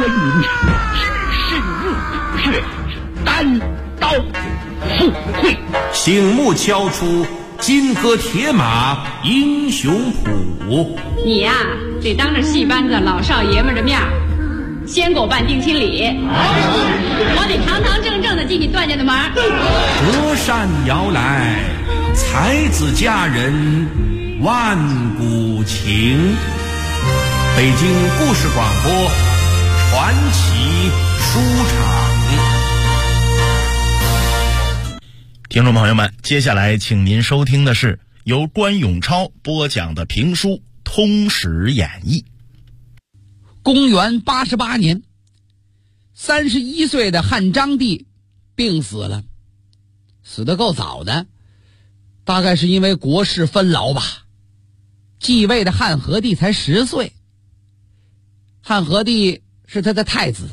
文只身入血，单刀赴会。 醒目敲出金戈铁马英雄谱。 你呀，得当着戏班子老少爷们的面先给我办定亲礼，我得堂堂正正的进你段家的门。 隔山摇来，才子佳人万古情。北京故事广播传奇书场。 听众朋友们，接下来请您收听的是由关永超播讲的评书《通史演义》。 公元88年，31岁的汉章帝病死了，死得够早的，大概是因为国事纷劳吧。继位的汉和帝才10岁，汉和帝是他的太子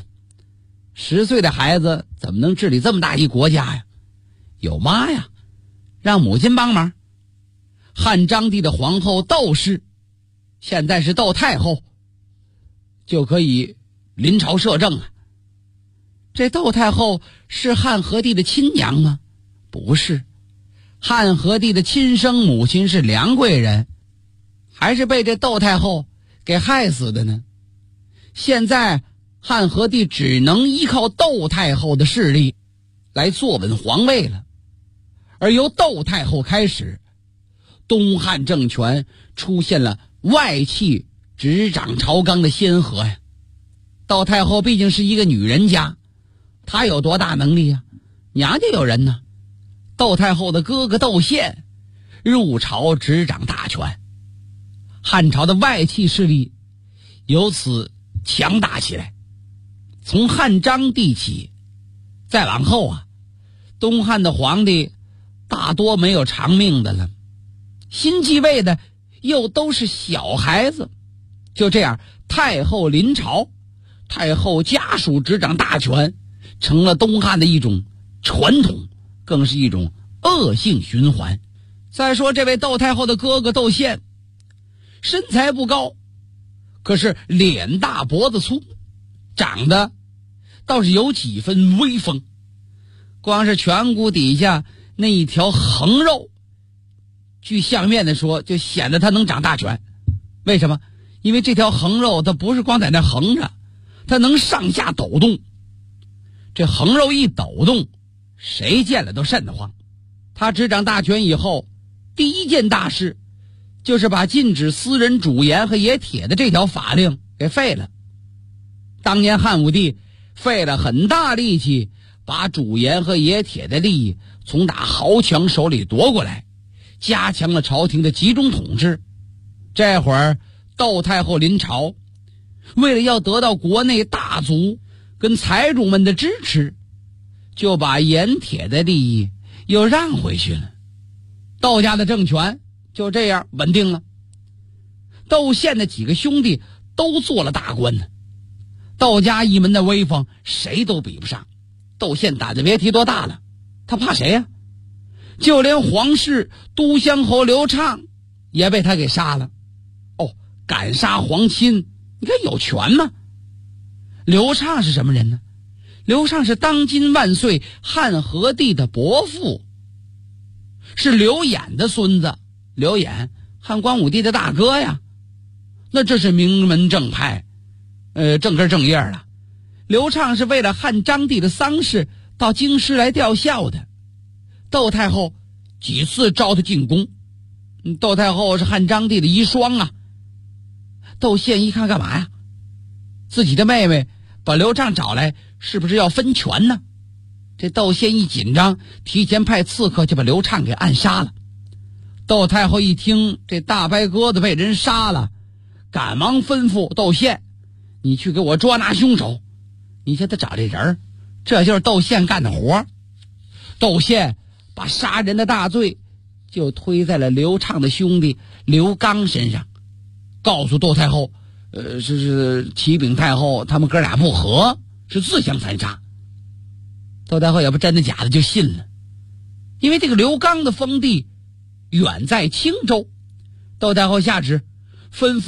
，10岁的孩子怎么能治理这么大一国家呀？有妈呀，让母亲帮忙。汉章帝的皇后窦氏，现在是窦太后，就可以临朝摄政啊。这窦太后是汉和帝的亲娘吗？不是，汉和帝的亲生母亲是梁贵人，还是被这窦太后给害死的呢？现在汉和帝只能依靠窦太后的势力来坐稳皇位了。而由窦太后开始，东汉政权出现了外戚执掌朝纲的先河呀。窦太后毕竟是一个女人家，她有多大能力啊？娘家有人呢。窦太后的哥哥窦宪入朝执掌大权，汉朝的外戚势力由此强大起来。从汉章帝起，再往后啊，东汉的皇帝大多没有长命的了，新继位的又都是小孩子。就这样，太后临朝，太后家属执掌大权，成了东汉的一种传统，更是一种恶性循环。再说这位窦太后的哥哥窦宪，身材不高，可是脸大脖子粗，长得倒是有几分威风。光是颧骨底下那一条横肉，据相面的说，就显得他能掌大权。为什么？因为这条横肉它不是光在那横着，它能上下抖动。这横肉一抖动，谁见了都瘆得慌。他执掌大权以后，第一件大事就是把禁止私人主盐和冶铁的这条法令给废了。当年汉武帝费了很大力气，把主盐和冶铁的利益从打豪强手里夺过来，加强了朝廷的集中统治。这会儿窦太后临朝，为了要得到国内大族跟财主们的支持，就把盐铁的利益又让回去了。窦家的政权就这样稳定了。窦宪的几个兄弟都做了大官呢，窦家一门的威风谁都比不上。窦宪胆子别提多大了，他怕谁呀？就连皇室都乡侯刘畅也被他给杀了。敢杀皇亲，你看有权吗？刘畅是什么人呢？刘畅是当今万岁汉和帝的伯父，是刘演的孙子。刘演汉光武帝的大哥呀，那这是名门正派，正根正叶了。刘畅是为了汉章帝的丧事到京师来吊孝的，窦太后几次召他进宫。窦太后是汉章帝的遗孀啊。窦宪一看干嘛呀？自己的妹妹把刘畅找来，是不是要分权呢？这窦宪一紧张，提前派刺客就把刘畅给暗杀了。窦太后一听这大白鸽子被人杀了，赶忙吩咐窦宪，你去给我捉拿凶手。你现在找这人，这就是窦宪干的活。窦宪把杀人的大罪就推在了刘畅的兄弟刘刚身上，告诉窦太后，是启禀太后，他们哥俩不和，是自相残杀。窦太后也不真的假的就信了，因为这个刘刚的封地远在青州。窦太后下旨吩咐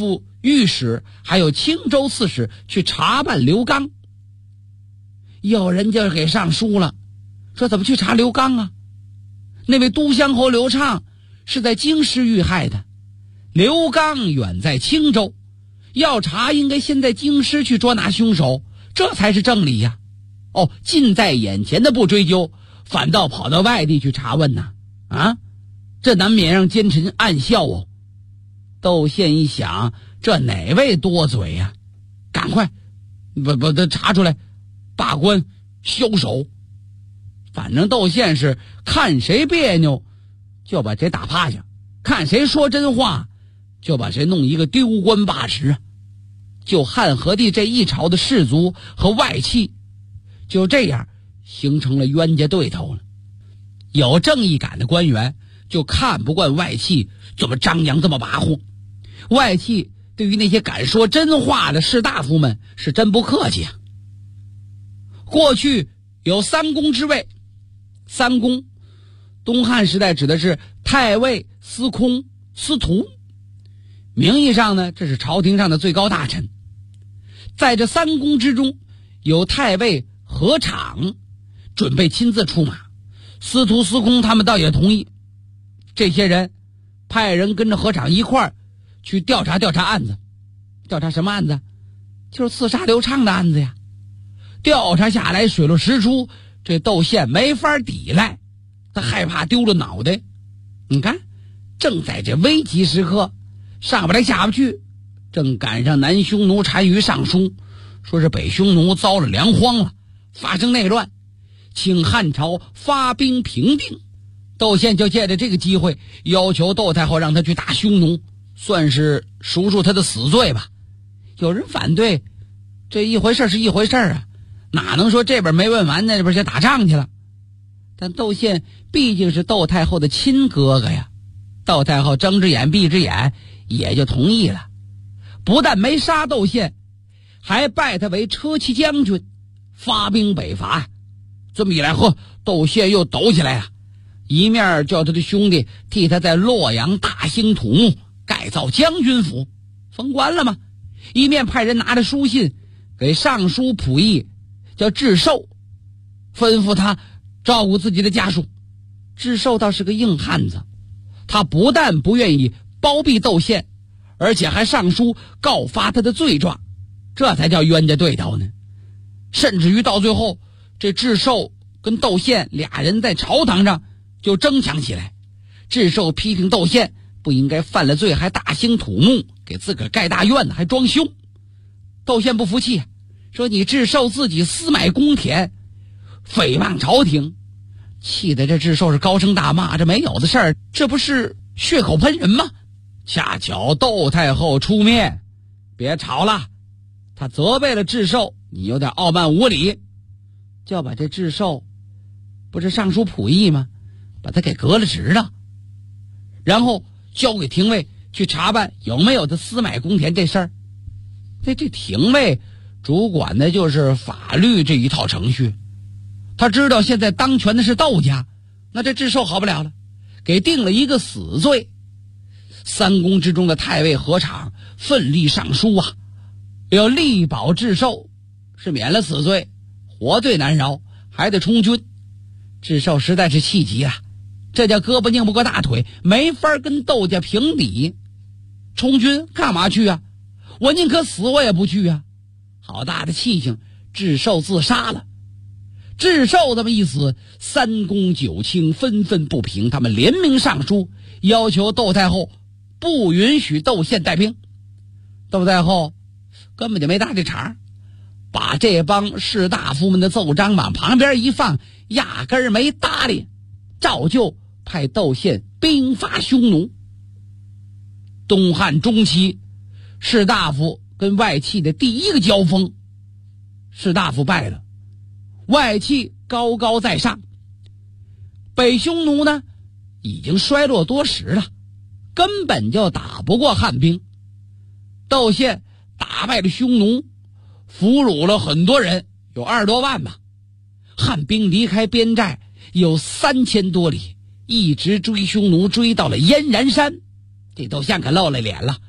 御史还有青州刺史去查办刘刚。有人就给上书了，说怎么去查刘刚啊？那位都乡侯刘畅是在京师遇害的，刘刚远在青州，要查应该先在京师去捉拿凶手，这才是正理呀。近在眼前的不追究，反倒跑到外地去查问呢？这难免让奸臣暗笑哦。窦宪一想，这哪位多嘴呀？赶快把他查出来，罢官枭首。反正窦宪是看谁别扭就把谁打趴下，看谁说真话就把谁弄一个丢官罢职啊。就汉和帝这一朝的士族和外戚就这样形成了冤家对头了。有正义感的官员就看不惯外戚这么张扬这么跋扈，外戚对于那些敢说真话的士大夫们是真不客气啊。过去有三公之位，三公东汉时代指的是太尉、司空、司徒，名义上呢这是朝廷上的最高大臣。在这三公之中，有太尉何昶准备亲自出马，司徒、司空他们倒也同意。这些人派人跟着何昶一块儿去调查案子。调查什么案子？就是刺杀刘畅的案子呀。调查下来水落石出，这窦宪没法抵赖，他害怕丢了脑袋。你看，正在这危急时刻，上不来下不去，正赶上南匈奴单于上书，说是北匈奴遭了粮荒了，发生内乱，请汉朝发兵平定。窦宪就借着这个机会要求窦太后让他去打匈奴，算是赎他的死罪吧。有人反对，这一回事是一回事啊，哪能说这边没问完那边先打仗去了？但窦宪毕竟是窦太后的亲哥哥呀，窦太后睁只眼闭只眼也就同意了。不但没杀窦宪，还拜他为车骑将军，发兵北伐。这么一来，窦宪又抖起来了，一面叫他的兄弟替他在洛阳大兴土木，改造将军府，封官了吗？一面派人拿着书信给尚书仆役叫智寿，吩咐他照顾自己的家属。智寿倒是个硬汉子，他不但不愿意包庇窦宪，而且还上书告发他的罪状，这才叫冤家对头呢。甚至于到最后，这智寿跟窦宪俩人在朝堂上就争抢起来。智寿批评窦宪不应该犯了罪还大兴土木，给自个儿盖大院子还装修。窦宪不服气，说你智寿自己私买公田，诽谤朝廷，气得这智寿是高声大骂，这没有的事儿，这不是血口喷人吗？恰巧窦太后出面，别吵了，他责备了智寿，你有点傲慢无礼，就要把这智寿不是尚书仆役吗，把他给革了职了，然后交给廷尉去查办有没有他私买公田这事儿。这廷尉主管的就是法律这一套程序，他知道现在当权的是窦家，那这智寿好不了了，给定了一个死罪。三公之中的太尉何昶奋力上书啊，要力保智寿是免了死罪，活罪难饶，还得充军。智寿实在是气急了，这叫胳膊拧不过大腿，没法跟窦家平底。充军干嘛去啊？我宁可死我也不去啊！好大的气性，智寿自杀了。智寿这么一死，三公九卿纷纷不平，他们联名上书，要求窦太后不允许窦宪带兵。窦太后根本就没搭这茬，把这帮士大夫们的奏章往旁边一放，压根儿没搭理，照旧派窦宪兵发匈奴。东汉中期，士大夫跟外戚的第一个交锋，士大夫败了，外戚高高在上。北匈奴呢，已经衰落多时了，根本就打不过汉兵。窦宪打败了匈奴，俘虏了很多人，有20多万吧。汉兵离开边寨有3000多里，一直追匈奴，追到了燕然山。这窦宪可露了脸了，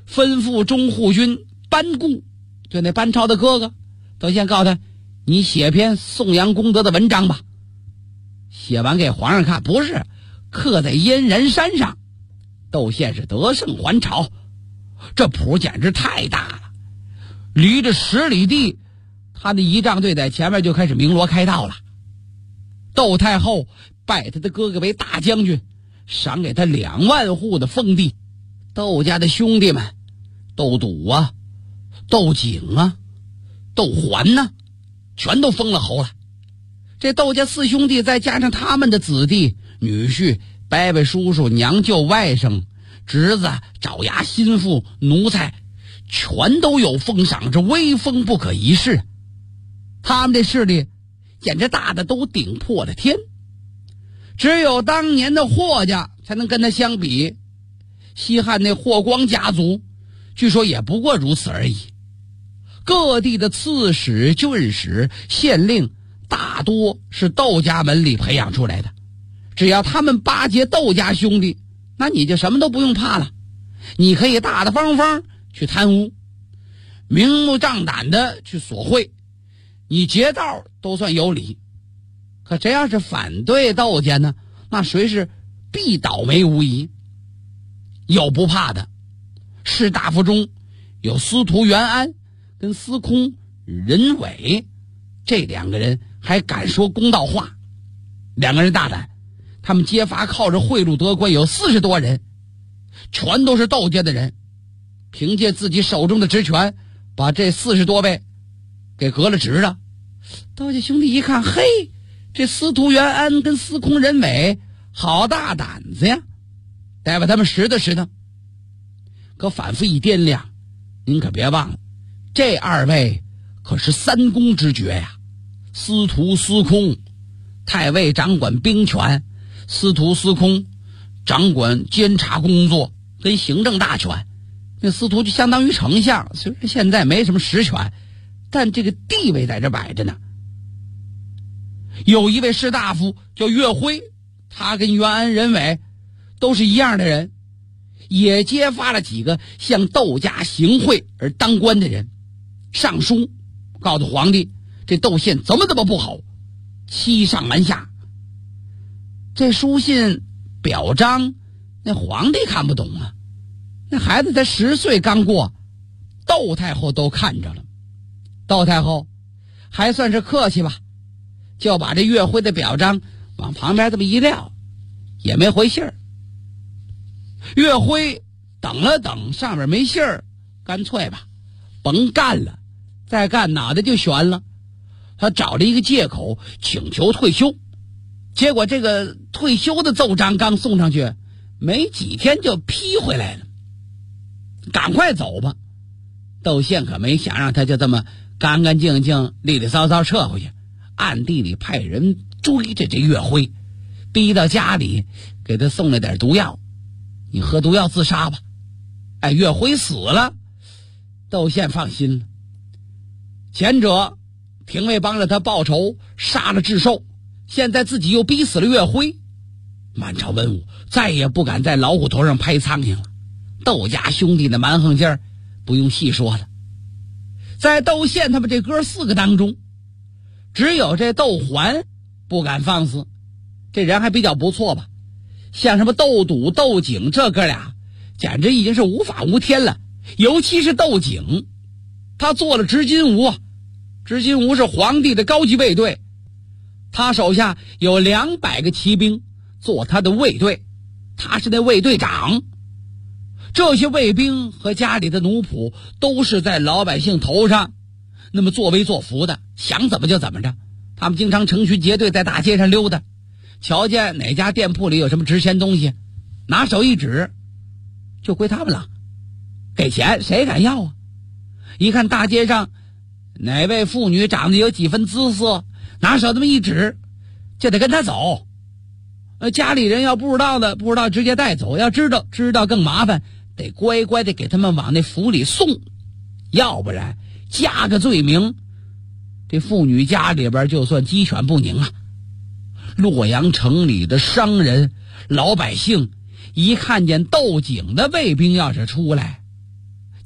吩咐中护军班固，就那班超的哥哥，窦宪告诉他，你写篇颂扬功德的文章吧。写完给皇上看，不是刻在燕然山上，窦宪是得胜还朝，这谱简直太大了，离着10里地，他的仪仗队在前面就开始鸣锣开道了。窦太后拜他的哥哥为大将军，赏给他2万户的封地。窦家的兄弟们，窦笃啊，窦景啊，窦环呢，全都封了侯了。这窦家4兄弟再加上他们的子弟、女婿、伯伯、叔叔、娘舅、外甥、侄子、爪牙、心腹、奴才，全都有封赏，这威风不可一世。他们这势力简直大的都顶破了天，只有当年的霍家才能跟他相比。西汉那霍光家族据说也不过如此而已。各地的刺史、郡史、县令大多是窦家门里培养出来的，只要他们巴结窦家兄弟，那你就什么都不用怕了。你可以大大方方去贪污，明目张胆的去索贿，你劫道都算有理。可谁要是反对窦家呢，那谁是必倒霉无疑。有不怕的，士大夫中有司徒元安跟司空任伟，这2个人还敢说公道话。2个人大胆，他们揭发靠着贿赂得官有40多人，全都是窦家的人，凭借自己手中的职权把这40多位给革了职了。窦家兄弟一看，嘿，这司徒元安跟司空任伟好大胆子呀，得把他们拾掇拾掇。可反复一掂量，您可别忘了，这2位可是3公之爵呀。司徒、司空，太尉掌管兵权，司徒、司空掌管监察工作跟行政大权。那司徒就相当于丞相，虽然现在没什么实权，但这个地位在这摆着呢。有一位士大夫叫岳辉，他跟元安、任伟都是一样的人，也揭发了几个向窦家行贿而当官的人，上书告诉皇帝，这窦宪怎么不好，欺上瞒下。这书信表彰，那皇帝看不懂啊，那孩子才10岁刚过，窦太后都看着了。窦太后还算是客气吧，就把这岳辉的表彰往旁边这么一撂，也没回信儿。岳辉等了等，上面没信儿，干脆吧，甭干了，再干脑袋就悬了。他找了一个借口请求退休，结果这个退休的奏章刚送上去，没几天就批回来了，赶快走吧。窦宪可没想让他就这么干干净净利利索索撤回去，暗地里派人追着这岳辉，逼到家里给他送了点毒药，你喝毒药自杀吧。哎，岳辉死了，窦宪放心了。前者廷尉帮着他报仇，杀了智寿，现在自己又逼死了岳辉，满朝文武再也不敢在老虎头上拍苍蝇了。窦家兄弟的蛮横劲儿不用细说了。在窦宪他们这哥4个当中，只有这窦环不敢放肆，这人还比较不错吧。像什么窦笃、窦景这哥俩简直已经是无法无天了。尤其是窦景，他做了执金吾啊，执金吾是皇帝的高级卫队，他手下有200个骑兵做他的卫队，他是那卫队长。这些卫兵和家里的奴仆都是在老百姓头上那么作威作福的，想怎么就怎么着。他们经常成群结队在大街上溜达，瞧见哪家店铺里有什么值钱东西，拿手一指，就归他们了，给钱谁敢要啊？一看大街上哪位妇女长得有几分姿色，拿手这么一指，就得跟他走。家里人要不知道的，不知道直接带走，要知道更麻烦，得乖乖的给他们往那府里送，要不然加个罪名，这妇女家里边就算鸡犬不宁啊。洛阳城里的商人老百姓一看见窦景的卫兵要是出来，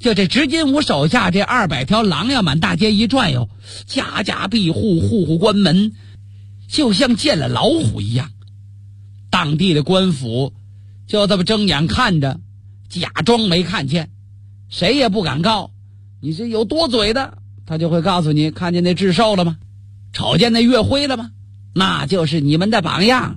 就这执金吾手下这200条狼呀，满大街一转悠，家家闭户，户户关门，就像见了老虎一样。当地的官府就这么睁眼看着，假装没看见，谁也不敢告。你这有多嘴的，他就会告诉你，看见那智兽了吗？瞅见那岳辉了吗？那就是你们的榜样。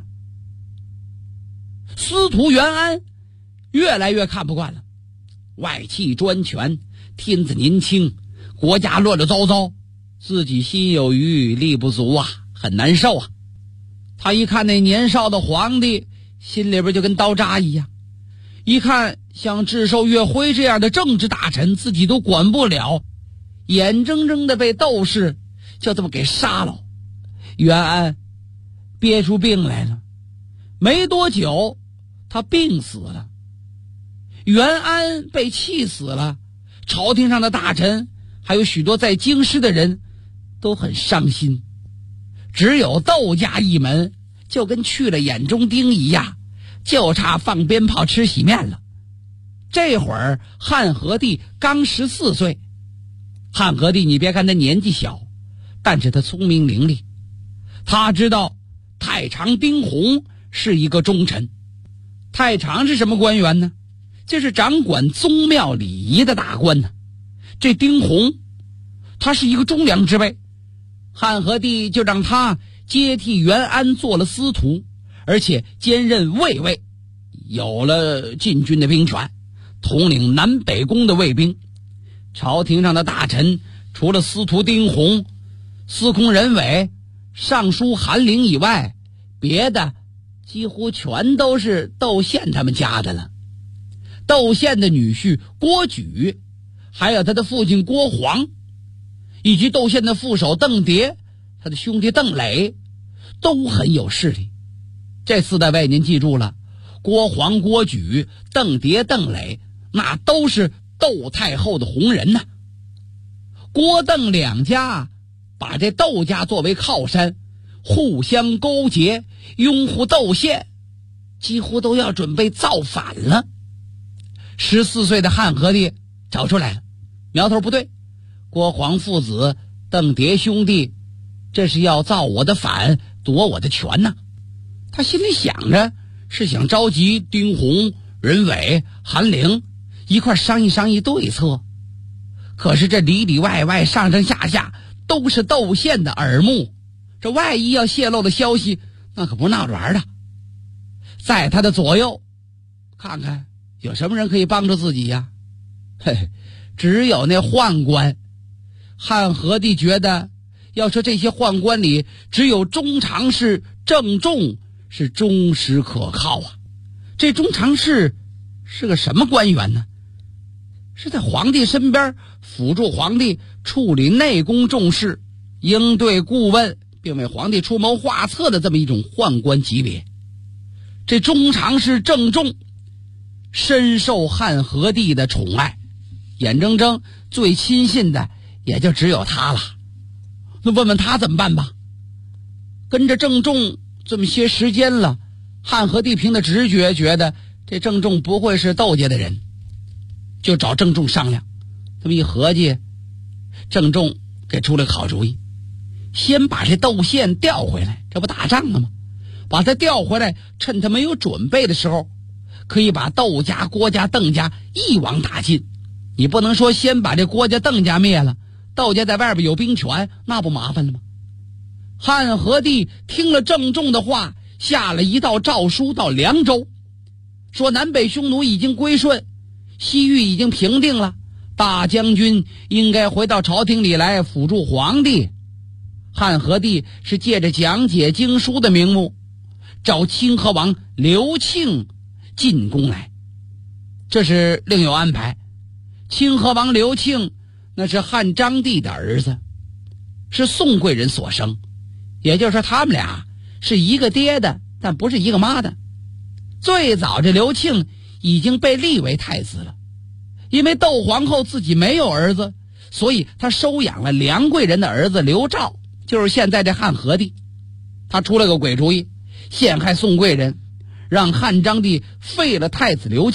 司徒元安越来越看不惯了，外戚专权，天子年轻，国家乱了糟糟，自己心有余力不足啊，很难受啊。他一看那年少的皇帝，心里边就跟刀扎一样。一看像智兽岳辉这样的政治大臣，自己都管不了，眼睁睁的被窦氏就这么给杀了。元安憋出病来了，没多久他病死了。元安被气死了，朝廷上的大臣还有许多在京师的人都很伤心，只有窦家一门就跟去了眼中钉一样，就差放鞭炮吃洗面了。这会儿汉和帝刚14岁，汉和帝你别看他年纪小，但是他聪明伶俐，他知道太常丁弘是一个忠臣。太常是什么官员呢？这是掌管宗庙礼仪的大官呢。这丁弘他是一个忠良之辈，汉和帝就让他接替元安做了司徒，而且兼任卫尉，有了禁军的兵权，统领南北宫的卫兵。朝廷上的大臣除了司徒丁弘、司空任伟、尚书韩陵以外，别的几乎全都是窦宪他们家的了。窦宪的女婿郭举，还有他的父亲郭煌，以及窦宪的副手邓蝶，他的兄弟邓磊，都很有势力。这4代位您记住了，郭煌、郭举、邓蝶、邓磊，那都是窦太后的红人呐。郭邓两家把这窦家作为靠山，互相勾结，拥护窦宪，几乎都要准备造反了。14岁的汉和帝找出来了，苗头不对，郭煌父子、邓蝶兄弟，这是要造我的反，夺我的权呐。他心里想着，是想召集丁弘、任伟、韩陵一块商议商议对策。可是这里里外外、上上下下都是窦宪的耳目，这万一要泄露了消息，那可不是闹着玩的。在他的左右，看看有什么人可以帮助自己呀？嘿，只有那宦官。汉和帝觉得，要说这些宦官里，只有中常侍郑重是忠实可靠啊。这中常侍是个什么官员呢？是在皇帝身边辅助皇帝处理内宫重事，应对顾问，并为皇帝出谋划策的这么一种宦官级别。这中常侍郑重深受汉和帝的宠爱，眼睁睁最亲信的也就只有他了。那问问他怎么办吧。跟着郑重这么些时间了，汉和帝凭的直觉觉得这郑重不会是窦家的人，就找郑重商量。这么一合计，郑重给出了个好主意，先把这窦宪调回来，这不打仗了吗？把他调回来，趁他没有准备的时候，可以把窦家、郭家、邓家一网打尽。你不能说先把这郭家、邓家灭了，窦家在外边有兵权，那不麻烦了吗？汉和帝听了郑重的话，下了一道诏书到凉州，说南北匈奴已经归顺，西域已经平定了，大将军应该回到朝廷里来辅助皇帝。汉和帝是借着讲解经书的名目，找清河王刘庆进宫来，这是另有安排。清河王刘庆那是汉章帝的儿子，是宋贵人所生，也就是说他们俩是一个爹的，但不是一个妈的。最早这刘庆已经被立为太子了，因为窦皇后自己没有儿子，所以他收养了梁贵人的儿子刘肇，就是现在这汉和帝。他出了个鬼主意，陷害宋贵人，让汉章帝废了太子刘庆，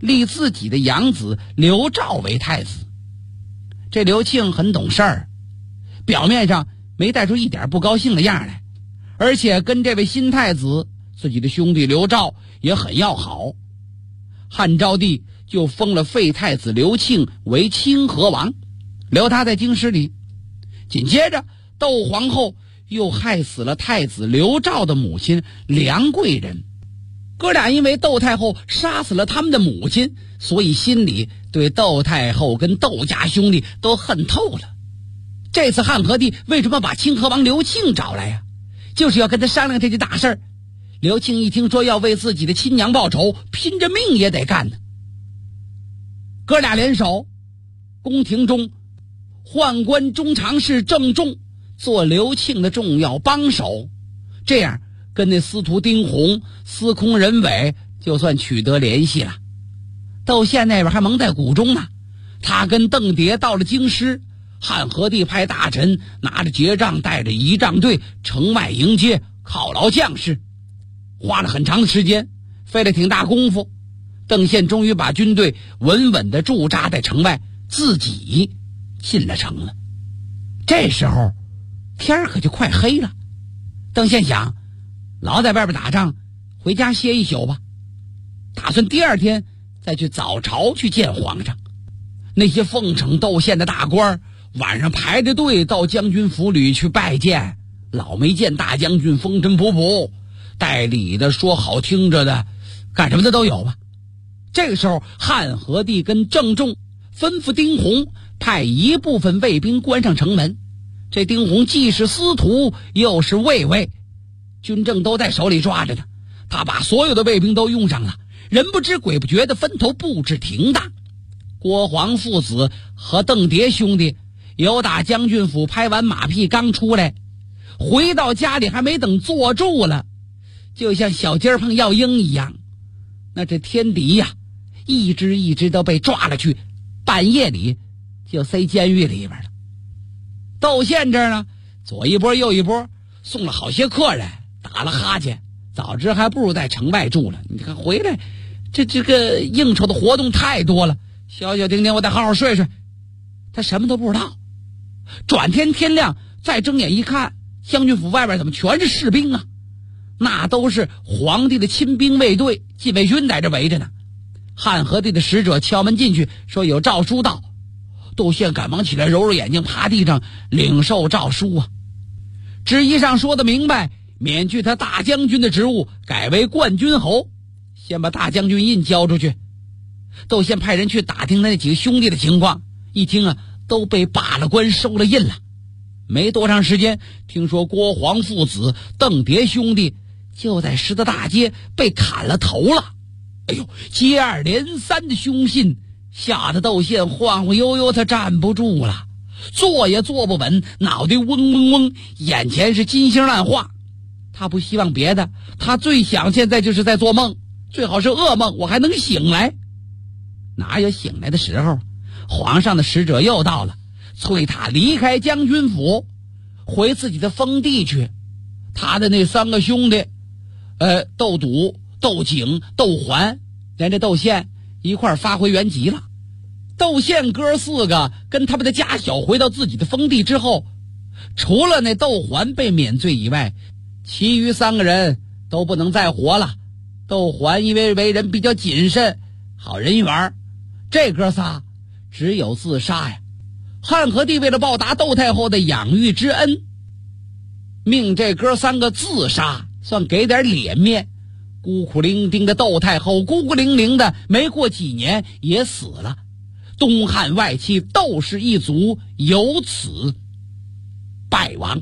立自己的养子刘肇为太子。这刘庆很懂事儿，表面上没带出一点不高兴的样来，而且跟这位新太子自己的兄弟刘肇也很要好。汉昭帝就封了废太子刘庆为清河王，留他在京师里。紧接着窦皇后又害死了太子刘肇的母亲梁贵人。哥俩因为窦太后杀死了他们的母亲，所以心里对窦太后跟窦家兄弟都恨透了。这次汉和帝为什么把清河王刘庆找来呀？就是要跟他商量这件大事儿。刘庆一听说要为自己的亲娘报仇，拼着命也得干呢。哥俩联手，宫廷中宦官中常侍郑重做刘庆的重要帮手，这样跟那司徒丁弘、司空任伟就算取得联系了。窦宪那边还蒙在鼓中呢，他跟邓蝶到了京师，汉和帝派大臣拿着结账，带着仪仗队城外迎接，犒劳将士。花了很长的时间，费了挺大功夫，邓宪终于把军队稳稳地驻扎在城外，自己进了城了。这时候天可就快黑了，邓宪想，老在外边打仗，回家歇一宿吧，打算第二天再去早朝去见皇上。那些奉承窦宪的大官晚上排着队到将军府里去拜见，老没见大将军风尘仆仆，带礼的说好听着的，干什么的都有吧。这个时候汉和帝跟郑重吩咐丁弘派一部分卫兵关上城门。这丁弘既是司徒又是卫尉，军政都在手里抓着呢，他把所有的卫兵都用上了，人不知鬼不觉的分头布置停当。郭黄父子和邓蝶兄弟由打将军府拍完马屁刚出来，回到家里还没等坐住了，就像小鸡儿碰药鹰一样，那这天敌呀，一只一只都被抓了去，半夜里就塞监狱里边了。窦宪这儿呢，左一波右一波，送了好些客人，打了哈欠，早知还不如在城外住了。你看回来，这个应酬的活动太多了，消消停停，我得好好睡睡。他什么都不知道。转天天亮，再睁眼一看，将军府外边怎么全是士兵啊？那都是皇帝的亲兵卫队，禁卫军在这围着呢。汉和帝的使者敲门进去，说有诏书到。窦宪赶忙起来，揉揉眼睛，趴地上领受诏书啊。旨意上说的明白，免去他大将军的职务，改为冠军侯。先把大将军印交出去。窦宪派人去打听他那几个兄弟的情况，一听啊，都被罢了官，收了印了。没多长时间，听说郭黄父子、邓蝶兄弟就在狮子大街被砍了头了。哎呦，接二连三的凶信，吓得窦宪晃晃悠悠，他站不住了，坐也坐不稳，脑袋嗡嗡嗡，眼前是金星乱画。他不希望别的，他最想现在就是在做梦，最好是噩梦，我还能醒来。哪有醒来的时候？皇上的使者又到了，催他离开将军府，回自己的封地去。他的那三个兄弟，窦笃、窦景、窦环，连着窦宪一块发回原籍了。窦宪哥四个跟他们的家小回到自己的封地之后，除了那窦环被免罪以外，其余三个人都不能再活了。窦环因为为人比较谨慎，好人缘，这哥仨只有自杀呀。汉和帝为了报答窦太后的养育之恩，命这哥三个自杀，算给点脸面。孤苦伶仃的窦太后孤孤零零的，没过几年也死了。东汉外戚窦氏一族由此败亡。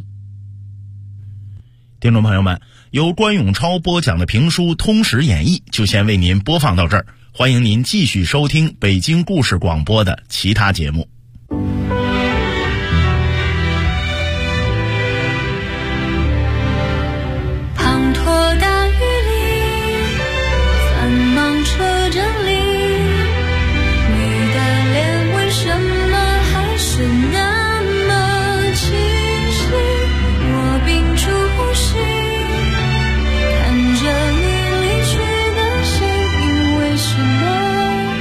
听众朋友们，由关永超播讲的评书《通史演义》就先为您播放到这儿，欢迎您继续收听北京故事广播的其他节目。 滂沱大雨里，繁忙车阵里，你的脸为什么还是那么清晰？我屏住呼吸，看着你离去的身影，为什么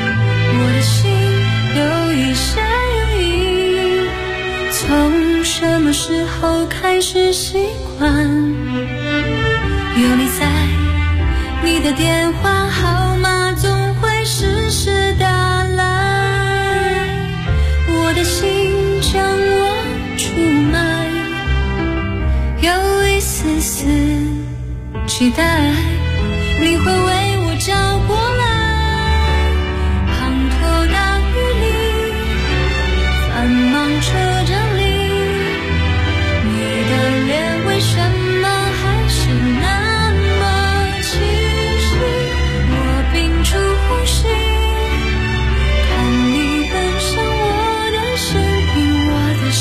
后开始习惯，有你在，你的电话号码总会时时打来，我的心将我出卖，有一丝丝期待你会为我找过来，滂沱大雨里，繁忙车站里，你的脸为什么还是那么清晰？我屏住呼吸，看你奔向我的身影，我的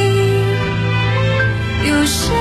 心有谁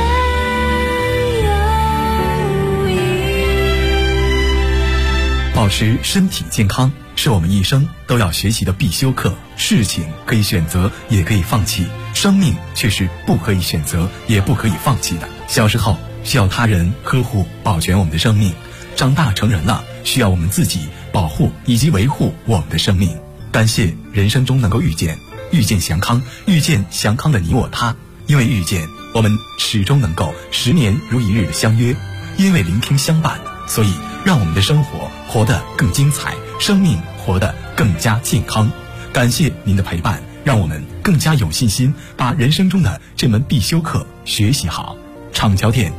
保持身体健康是我们一生都要学习的必修课。事情可以选择，也可以放弃，生命却是不可以选择，也不可以放弃的。小时候需要他人呵护保全我们的生命，长大成人了需要我们自己保护以及维护我们的生命。感谢人生中能够遇见祥康，遇见祥康的你我他。因为遇见，我们始终能够10年如一日的相约；因为聆听相伴，所以让我们的生活活得更精彩，生命活得更加健康。感谢您的陪伴，让我们更加有信心把人生中的这门必修课学习好。厂桥店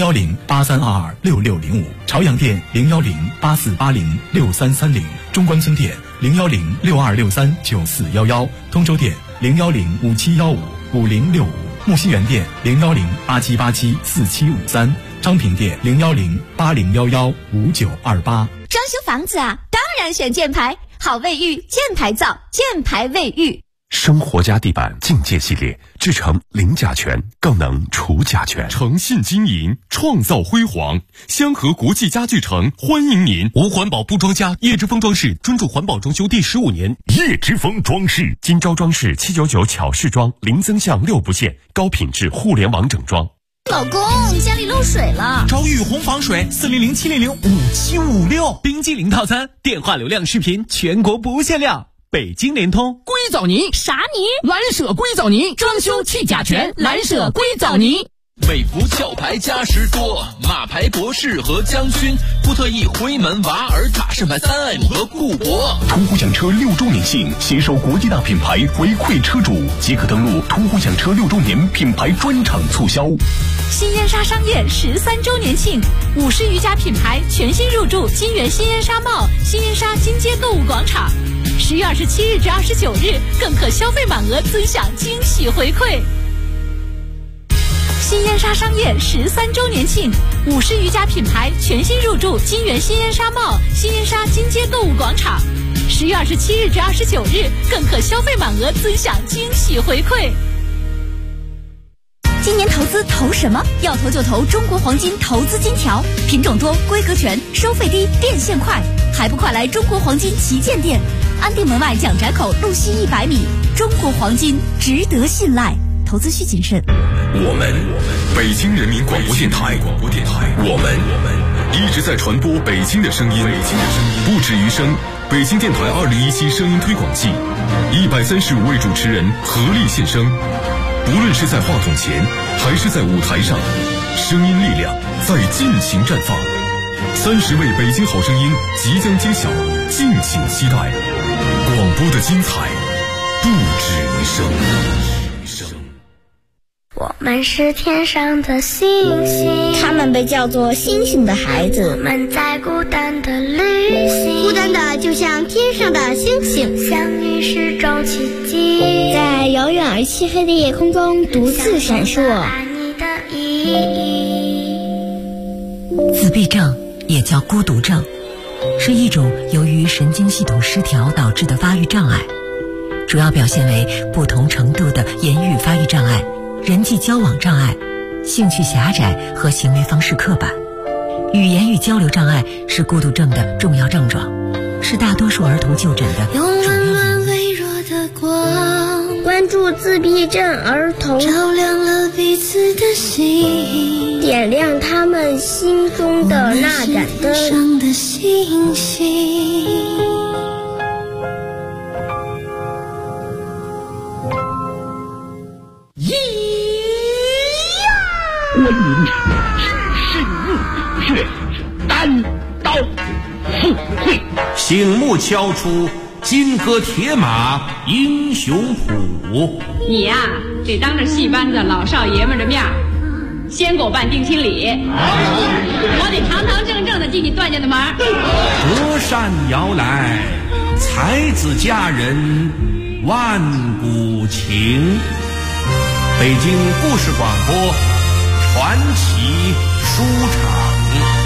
01083226605，朝阳店01084806330，中关村店01062639411，通州店01057155065，木樨园店01087874753，昌平店01080115928。 装修房子啊，当然选箭牌，好卫浴，箭牌造，箭牌卫浴。 生活家地板境界系列，制成零甲醛，更能除甲醛。诚信经营，创造辉煌。香河国际家具城欢迎您。无环保不装家，叶之峰装饰专注环保装修第15年。 叶之峰装饰， 金招装饰799巧饰装，零增项6不限，高品质互联网整装。 老公，家里漏水了， 找雨虹防水，400-700-5756。 冰激凌套餐，电话流量视频全国不限量。北京联通硅藻泥， 啥泥？ 蓝舍硅藻泥，装修去甲醛，蓝舍硅藻泥。 美孚壳牌嘉实多，马牌博士和将军，布特意辉门瓦尔塔盛牌3M 和固铂。 途虎享车6周年庆，携手国际大品牌回馈车主，即可登录途虎享车6周年品牌专场促销。 新燕莎商业13周年庆，50余家品牌全新入驻金源新燕莎茂、新燕莎金街购物广场。10月27日至29日，更可消费满额尊享惊喜回馈。新燕莎商业13周年庆，50余家品牌全新入驻金源新燕莎茂、新燕莎金街购物广场。10月27日至29日，更可消费满额尊享惊喜回馈。今年投资投什么？要投就投中国黄金投资金条，品种多，规格全，收费低，变现快，还不快来中国黄金旗舰店，安定门外蒋宅口路西100米，中国黄金值得信赖，投资需谨慎。 我们北京人民广播电台，我们一直在传播北京的声音，不止于声。北京电台2017声音推广季，135位主持人合力献声。不论是在话筒前，还是在舞台上，声音力量在尽情绽放。30位北京好声音即将揭晓，敬请期待。广播的精彩不止于声。 我们是天上的星星， 他们被叫做星星的孩子。 我们在孤单的旅行， 孤单的就像天上的星星， 相遇是种奇迹， 在遥远而漆黑的夜空中独自闪烁。 自闭症也叫孤独症，是一种由于神经系统失调导致的发育障碍，主要表现为不同程度的言语发育障碍、人际交往障碍、兴趣狭窄和行为方式刻板。语言与交流障碍是孤独症的重要症状，是大多数儿童就诊的主要原因。 微弱的光， 关注自闭症儿童， 照亮了彼此的心， 点亮他们心中的那盏灯。 我们是天上的星星。 醒目敲出金戈铁马英雄谱。 你呀，得当着戏班子老少爷们的面先给我办定亲礼，我得堂堂正正的进你段家的门。 隔山遥来，才子佳人万古情。北京故事广播传奇书场。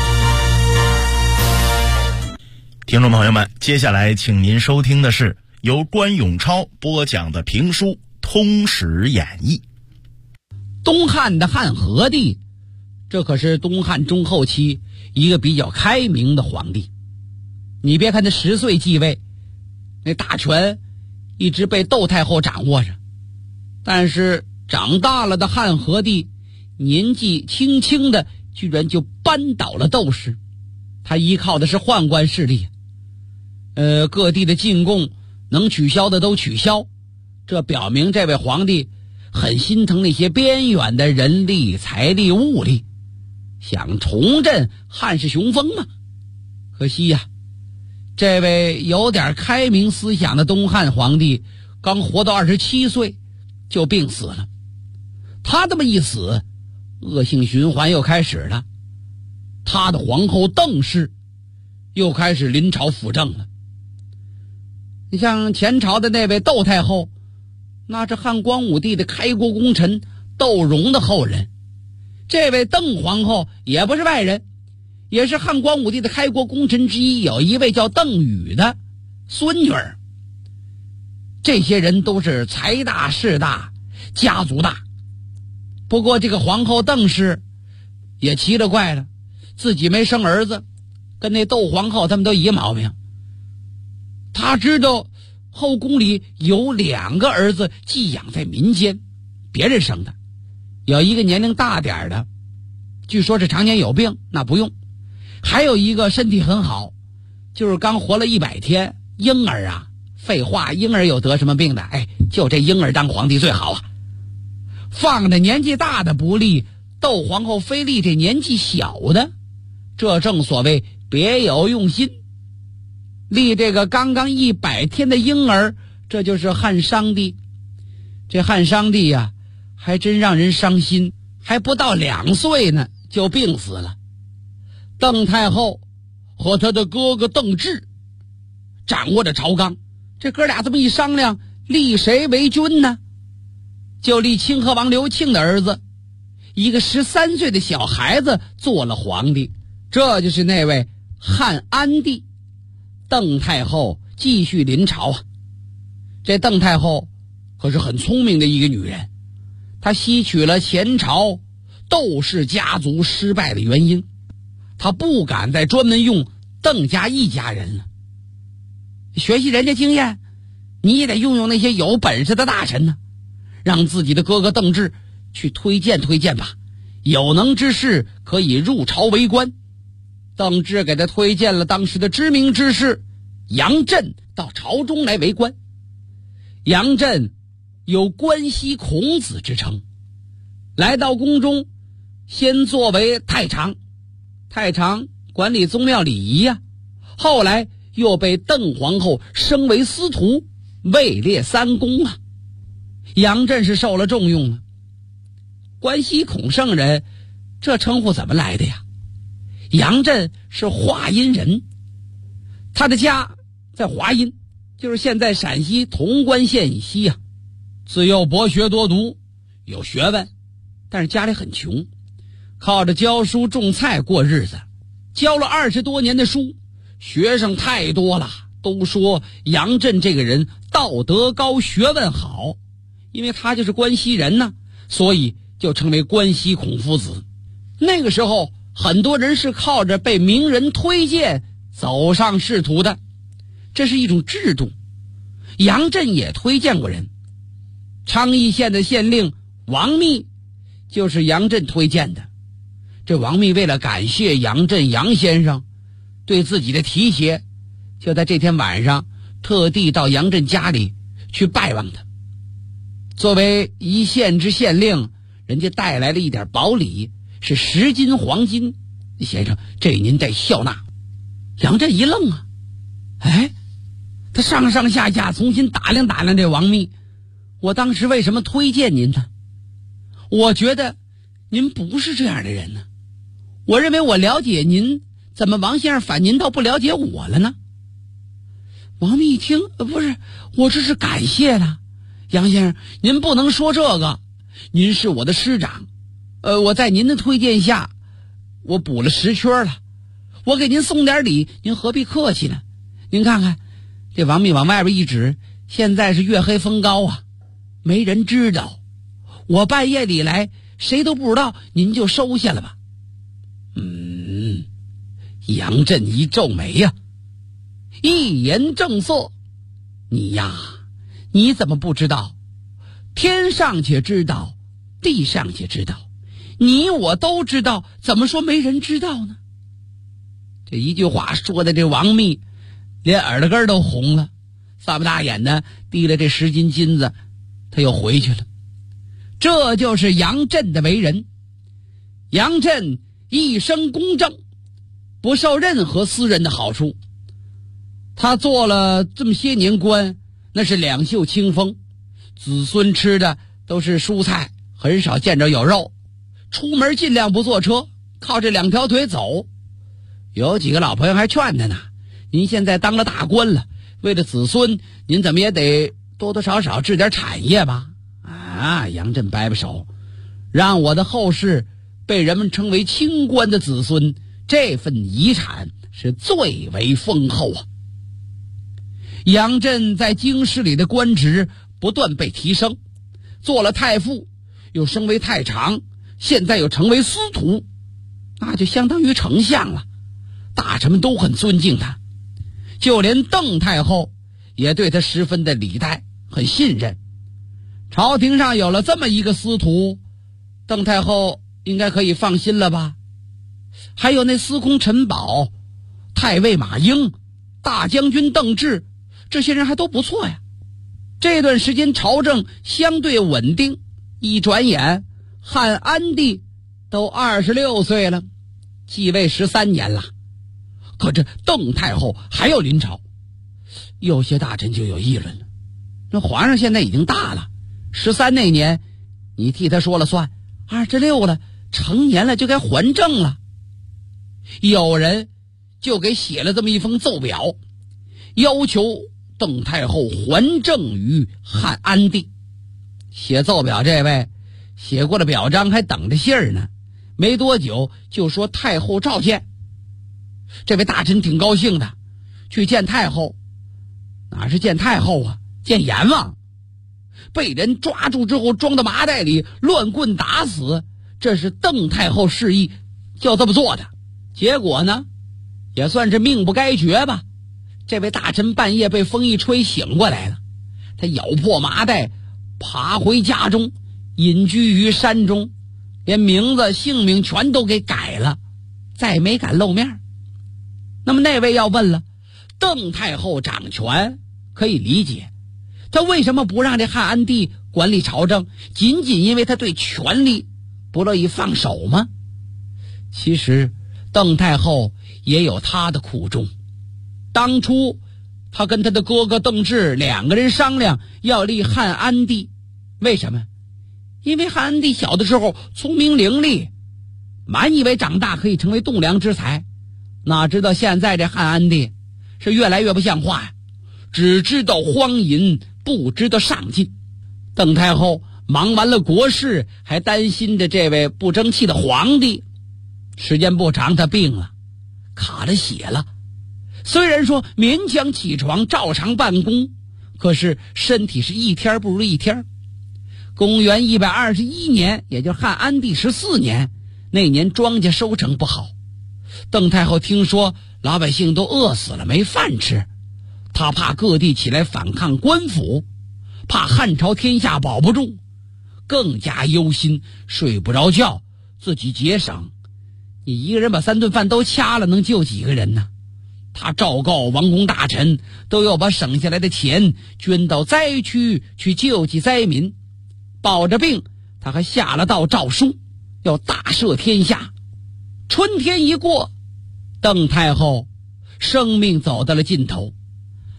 听众朋友们，接下来请您收听的是由关永超播讲的评书《通史演义》。 东汉的汉和帝，这可是东汉中后期一个比较开明的皇帝。你别看他10岁继位，那大权一直被窦太后掌握着，但是长大了的汉和帝年纪轻轻的居然就扳倒了窦氏。他依靠的是宦官势力，各地的进贡能取消的都取消，这表明这位皇帝很心疼那些边远的人力、财力、物力，想重振汉室雄风嘛。可惜呀，这位有点开明思想的东汉皇帝刚活到27岁就病死了。他这么一死，恶性循环又开始了。他的皇后邓氏又开始临朝辅政了。你像前朝的那位窦太后，那是汉光武帝的开国功臣窦融的后人。这位邓皇后也不是外人，也是汉光武帝的开国功臣之一，有一位叫邓禹的孙女儿。这些人都是财大势大，家族大。不过这个皇后邓氏也奇了怪了，自己没生儿子，跟那窦皇后他们都一毛病。他知道后宫里有2个儿子寄养在民间，别人生的，有一个年龄大点的，据说是常年有病，那不用，还有一个身体很好，就是刚活了100天，婴儿啊，废话，婴儿有得什么病的？就这婴儿当皇帝最好啊。放着年纪大的不立，窦皇后非立这年纪小的，这正所谓别有用心。立这个刚刚100天的婴儿，这就是汉商帝。这汉商帝呀，还真让人伤心，还不到2岁呢就病死了。邓太后和他的哥哥邓挚掌握着朝纲，这哥俩这么一商量，立谁为君呢？就立清河王刘庆的儿子，一个13岁的小孩子做了皇帝，这就是那位汉安帝。邓太后继续临朝啊。这邓太后可是很聪明的一个女人，她吸取了前朝窦氏家族失败的原因，她不敢再专门用邓家一家人了，学习人家经验，你也得用那些有本事的大臣呢，让自己的哥哥邓挚去推荐推荐吧，有能之士可以入朝为官。邓挚给他推荐了当时的知名之士杨震到朝中来为官。杨震有关西孔子之称，来到宫中先作为太常，太常管理宗庙礼仪呀，后来又被邓皇后升为司徒，位列3公啊。杨震是受了重用了。关西孔圣人这称呼怎么来的呀？杨震是华阴人，他的家在华阴，就是现在陕西潼关县以西啊。自幼博学多读，有学问，但是家里很穷，靠着教书种菜过日子，教了20多年的书，学生太多了，都说杨震这个人道德高，学问好，因为他就是关西人呢，所以就称为关西孔夫子。那个时候很多人是靠着被名人推荐走上仕途的，这是一种制度。杨震也推荐过人，昌邑县的县令王密就是杨震推荐的。这王密为了感谢杨震杨先生对自己的提携，就在这天晚上特地到杨震家里去拜望他。作为一县之县令，人家带来了一点薄礼，是10斤黄金。先生，这您得笑纳。杨震一愣啊， 哎，他上上下下重新打量打量这王密。我当时为什么推荐您呢？我觉得您不是这样的人呢。我认为我了解您，怎么王先生反您倒不了解我了呢？王密一听，不是，我这是感谢他。杨先生，您不能说这个，您是我的师长，我在您的推荐下，我补了10圈了，我给您送点礼，您何必客气呢？您看看，这王密往外边一指，现在是月黑风高啊，没人知道，我半夜里来，谁都不知道，您就收下了吧。杨震一皱眉呀，一言正色，你呀，你怎么不知道？天上且知道，地上且知道，你我都知道，怎么说没人知道呢？这一句话说的这王密连耳朵根都红了，撒不大眼的提了这10斤金子，他又回去了。这就是杨震的为人。杨震一生公正，不受任何私人的好处。他做了这么些年官，那是两袖清风，子孙吃的都是蔬菜，很少见着有肉，出门尽量不坐车，靠这2条腿走。有几个老朋友还劝他呢，您现在当了大官了，为了子孙，您怎么也得多多少少置点产业吧。杨震摆摆手，让我的后世被人们称为清官的子孙，这份遗产是最为丰厚啊。杨震在京师里的官职不断被提升，做了太傅，又升为太常，现在又成为司徒，那就相当于丞相了。大臣们都很尊敬他，就连邓太后也对他十分的礼待，很信任。朝廷上有了这么一个司徒，邓太后应该可以放心了吧？还有那司空陈宝、太尉马英、大将军邓志，这些人还都不错呀。这段时间朝政相对稳定，一转眼汉安帝都26岁了，继位13年了。可这邓太后还要临朝，有些大臣就有议论了。那皇上现在已经大了，13那年你替他说了算，26了，成年了就该还政了。有人就给写了这么一封奏表，要求邓太后还政于汉安帝。写奏表这位写过了表彰，还等着信儿呢，没多久就说太后召见。这位大臣挺高兴的，去见太后，哪是见太后啊，见阎王，被人抓住之后装到麻袋里，乱棍打死，这是邓太后示意要这么做的。结果呢，也算是命不该绝吧。这位大臣半夜被风一吹醒过来了，他咬破麻袋，爬回家中，隐居于山中，连名字姓名全都给改了，再没敢露面。那么那位要问了，邓太后掌权可以理解，他为什么不让这汉安帝管理朝政？仅仅因为他对权力不乐意放手吗？其实邓太后也有她的苦衷。当初他跟他的哥哥邓志2个人商量要立汉安帝，为什么？因为汉安帝小的时候聪明伶俐，满以为长大可以成为栋梁之才，哪知道现在这汉安帝是越来越不像话呀，只知道荒淫，不知道上进。邓太后忙完了国事，还担心着这位不争气的皇帝。时间不长，他病了，卡了血了。虽然说勉强起床，照常办公，可是身体是一天不如一天。公元121年，也就是汉安帝14年，那年庄稼收成不好，邓太后听说老百姓都饿死了，没饭吃，她怕各地起来反抗官府，怕汉朝天下保不住，更加忧心，睡不着觉，自己节省。你一个人把3顿饭都掐了，能救几个人呢？他昭告王公大臣，都要把省下来的钱捐到灾区去救济灾民。抱着病，他还下了道诏书，要大赦天下。春天一过，邓太后生命走到了尽头。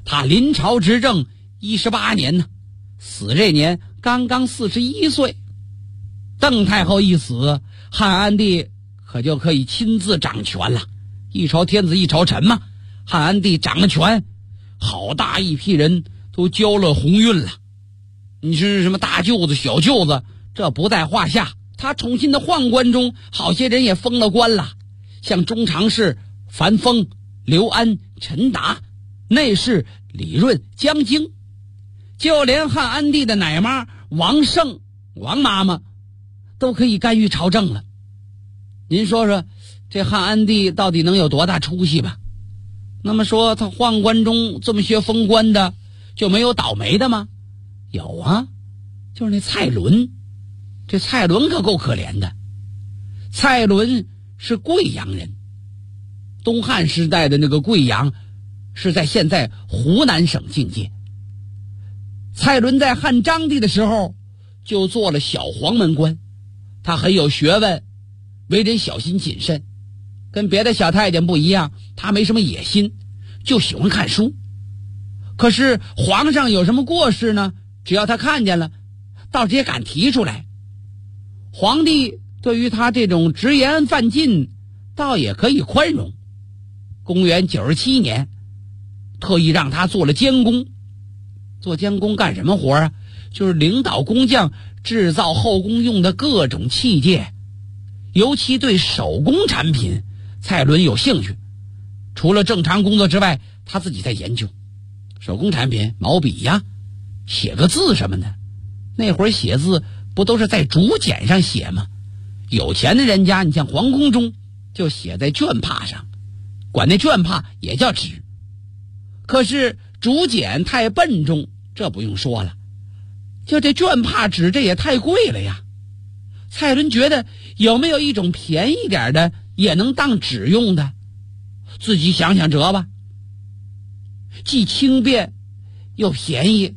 他临朝执政18年呢，死这年刚刚41岁。邓太后一死，汉安帝可就可以亲自掌权了，一朝天子一朝臣嘛。汉安帝掌了权，好大一批人都交了鸿运了。你是什么大舅子小舅子，这不在话下。他宠信的宦官中，好些人也封了官了，像中常侍樊丰、刘安、陈达，内侍李润、江京，就连汉安帝的奶妈王胜、王妈妈都可以干预朝政了。您说说，这汉安帝到底能有多大出息吧？那么说他宦官中这么些封官的，就没有倒霉的吗？有啊，就是那蔡伦。这蔡伦可够可怜的。蔡伦是贵阳人，东汉时代的那个贵阳是在现在湖南省境界。蔡伦在汉章帝的时候就做了小黄门官，他很有学问，为人小心谨慎，跟别的小太监不一样，他没什么野心，就喜欢看书。可是皇上有什么过失呢？只要他看见了，倒是也敢提出来。皇帝对于他这种直言犯禁倒也可以宽容。公元97年特意让他做了监工。做监工干什么活啊？就是领导工匠制造后宫用的各种器械，尤其对手工产品蔡伦有兴趣。除了正常工作之外，他自己在研究手工产品，毛笔呀，写个字什么的。那会儿写字不都是在竹简上写吗？有钱的人家，你像皇宫中就写在绢帕上，管那绢帕也叫纸。可是竹简太笨重，这不用说了，就这绢帕纸这也太贵了呀。蔡伦觉得有没有一种便宜点的也能当纸用的？自己想想辙吧，既轻便又便宜。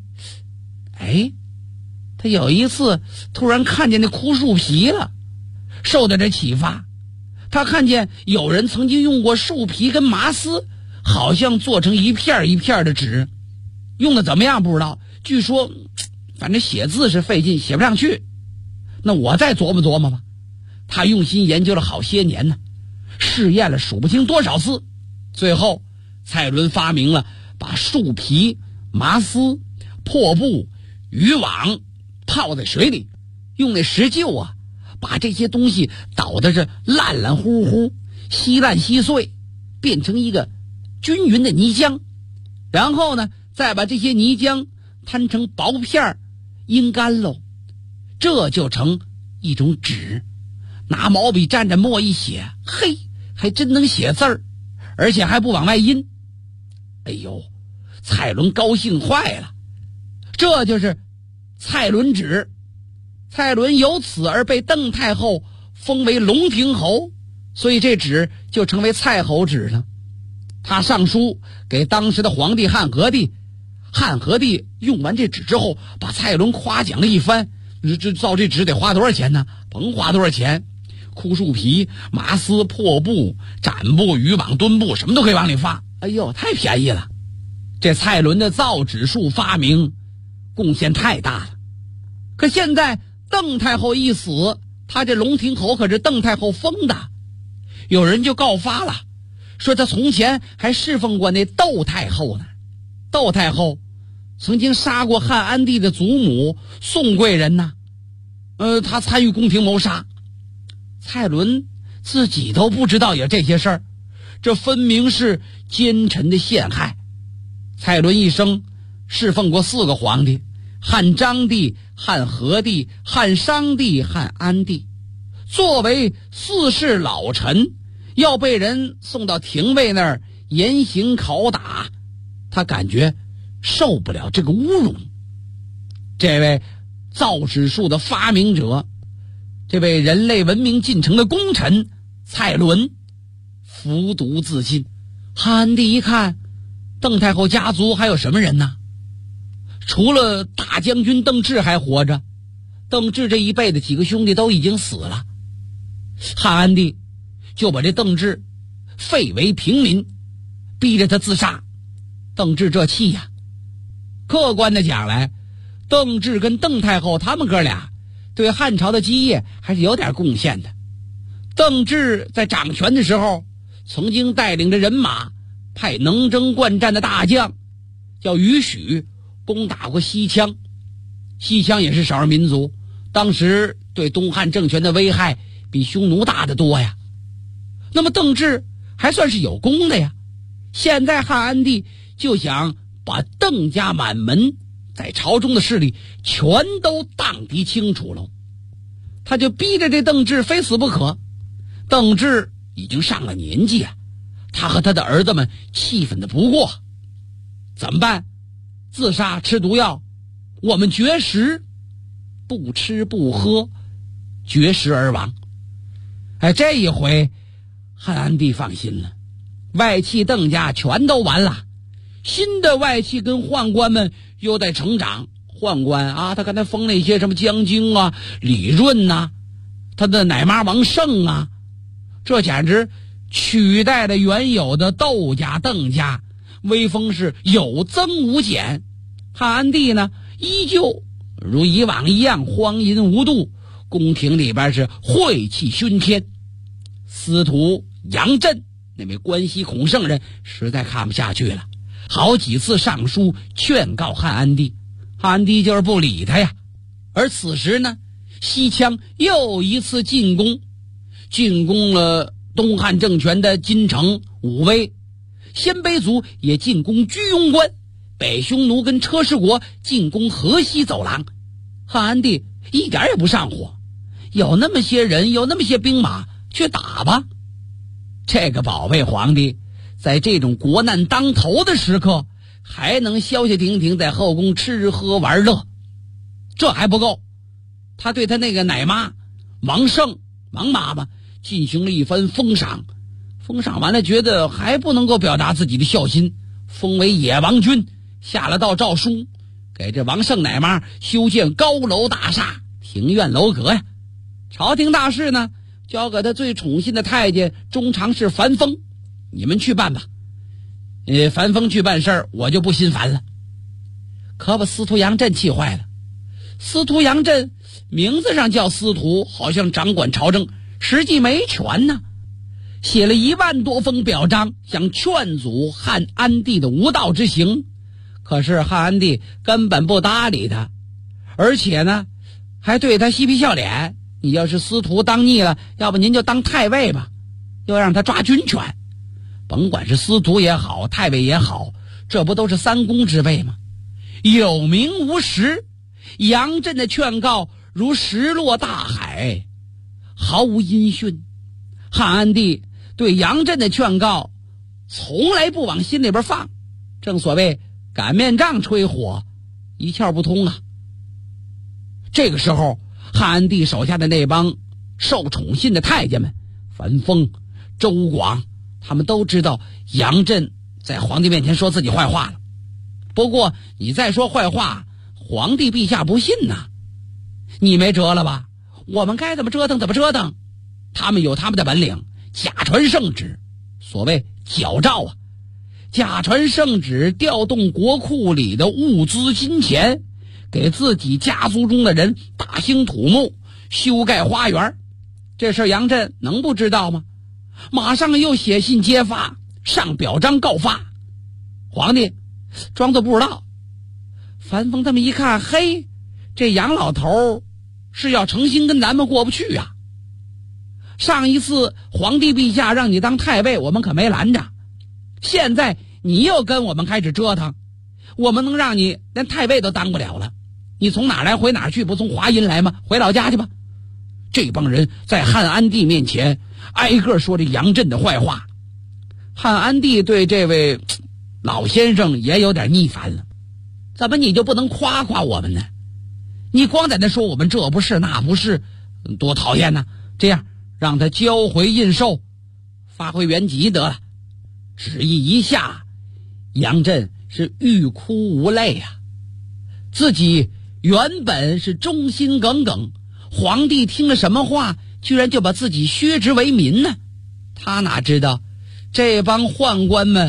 他有一次突然看见那枯树皮了，受到这启发，他看见有人曾经用过树皮跟麻丝，好像做成一片一片的纸，用的怎么样不知道，据说反正写字是费劲，写不上去。那我再琢磨琢磨吧。他用心研究了好些年呢，试验了数不清多少次，最后蔡伦发明了把树皮、麻丝、破布、渔网泡在水里，用那石臼啊，把这些东西捣的是烂烂乎乎，稀烂稀碎，变成一个均匀的泥浆。然后呢，再把这些泥浆摊成薄片，阴干喽，这就成一种纸。拿毛笔蘸着墨一写，嘿，还真能写字儿，而且还不往外阴。哎呦，蔡伦高兴坏了，这就是蔡伦纸。蔡伦由此而被邓太后封为龙亭侯，所以这纸就成为蔡侯纸了。他上书给当时的皇帝汉和帝，汉和帝用完这纸之后，把蔡伦夸奖了一番。这造这纸得花多少钱呢？甭花多少钱，枯树皮、麻丝、破布、展布、渔网、墩布，什么都可以往里发。哎呦，太便宜了！这蔡伦的造纸术发明贡献太大了。可现在邓太后一死，他这龙亭侯可是邓太后封的，有人就告发了，说他从前还侍奉过那窦太后呢。窦太后曾经杀过汉安帝的祖母宋贵人呐，他参与宫廷谋杀。蔡伦自己都不知道有这些事儿，这分明是奸臣的陷害。蔡伦一生侍奉过4个皇帝，汉章帝、汉和帝、汉商帝、汉安帝。作为4世老臣，要被人送到廷尉那儿严刑拷打，他感觉受不了这个侮辱。这位造纸术的发明者，这位人类文明进程的功臣蔡伦服毒自尽。汉安帝一看，邓太后家族还有什么人呢？除了大将军邓骘还活着，邓骘这一辈子几个兄弟都已经死了。汉安帝就把这邓骘废为平民，逼着他自杀。 邓志这气呀，客观的讲来，邓志跟邓太后他们哥俩对汉朝的基业还是有点贡献的。邓志在掌权的时候，曾经带领着人马派能征惯战的大将叫于许攻打过西羌。西羌也是少数民族，当时对东汉政权的危害比匈奴大得多呀。那么邓志还算是有功的呀。现在汉安帝就想把邓家满门在朝中的势力全都荡涤清楚了，他就逼着这邓志非死不可。邓志已经上了年纪啊，他和他的儿子们气愤的不过，怎么办？自杀吃毒药，我们绝食，不吃不喝，绝食而亡。这一回汉安帝放心了，外戚邓家全都完了，新的外戚跟宦官们又在成长。宦官啊，他刚才封了一些什么将军啊、李润啊，他的奶妈王胜啊，这简直取代了原有的窦家、邓家，威风是有增无减。汉安帝呢，依旧如以往一样荒淫无度，宫廷里边是晦气熏天。司徒杨震那位关西孔圣人实在看不下去了，好几次上书劝告汉安帝，汉安帝就是不理他呀。而此时呢，西羌又一次进攻了东汉政权的金城、武威，鲜卑族也进攻居庸关，北匈奴跟车师国进攻河西走廊。汉安帝一点也不上火，有那么些人，有那么些兵马，去打吧。这个宝贝皇帝在这种国难当头的时刻，还能消息停停在后宫吃喝玩乐。这还不够，他对他那个奶妈王胜、王妈妈进行了一番封赏，封赏完了觉得还不能够表达自己的孝心，封为野王君，下了道诏书，给这王胜奶妈修建高楼大厦、庭院楼阁呀。朝廷大事呢，交给他最宠信的太监中常侍樊丰，你们去办吧。樊丰去办事儿，我就不心烦了。可把司徒杨震气坏了。司徒杨震名字上叫司徒，好像掌管朝政，实际没权呢。写了1万多封表彰，想劝阻汉安帝的无道之行，可是汉安帝根本不搭理他，而且呢，还对他嬉皮笑脸。你要是司徒当腻了，要不您就当太尉吧，又让他抓军权。甭管是司徒也好，太尉也好，这不都是3公之位吗？有名无实，杨震的劝告如石落大海，毫无音讯。汉安帝对杨震的劝告从来不往心里边放，正所谓擀面杖吹火，一窍不通啊。这个时候，汉安帝手下的那帮受宠信的太监们，樊丰、周广，他们都知道杨震在皇帝面前说自己坏话了。不过你再说坏话，皇帝陛下不信呐，你没辙了吧？我们该怎么折腾怎么折腾。他们有他们的本领，假传圣旨，所谓矫诏啊，假传圣旨调动国库里的物资金钱，给自己家族中的人大兴土木，修盖花园。这事杨震能不知道吗？马上又写信揭发，上表彰告发。皇帝装作不知道。樊丰他们一看，嘿，这杨老头是要诚心跟咱们过不去啊。上一次皇帝陛下让你当太尉，我们可没拦着，现在你又跟我们开始折腾，我们能让你连太尉都当不了了？你从哪来回哪去？不从华阴来吗？回老家去吧。这帮人在汉安帝面前挨个说这杨震的坏话。汉安帝对这位老先生也有点腻烦了，怎么你就不能夸夸我们呢？你光在那说我们这不是那不是，多讨厌呢。这样让他交回印绶，发回原籍得了。旨意一下，杨震是欲哭无泪啊。自己原本是忠心耿耿，皇帝听了什么话，居然就把自己削职为民呢？他哪知道这帮宦官们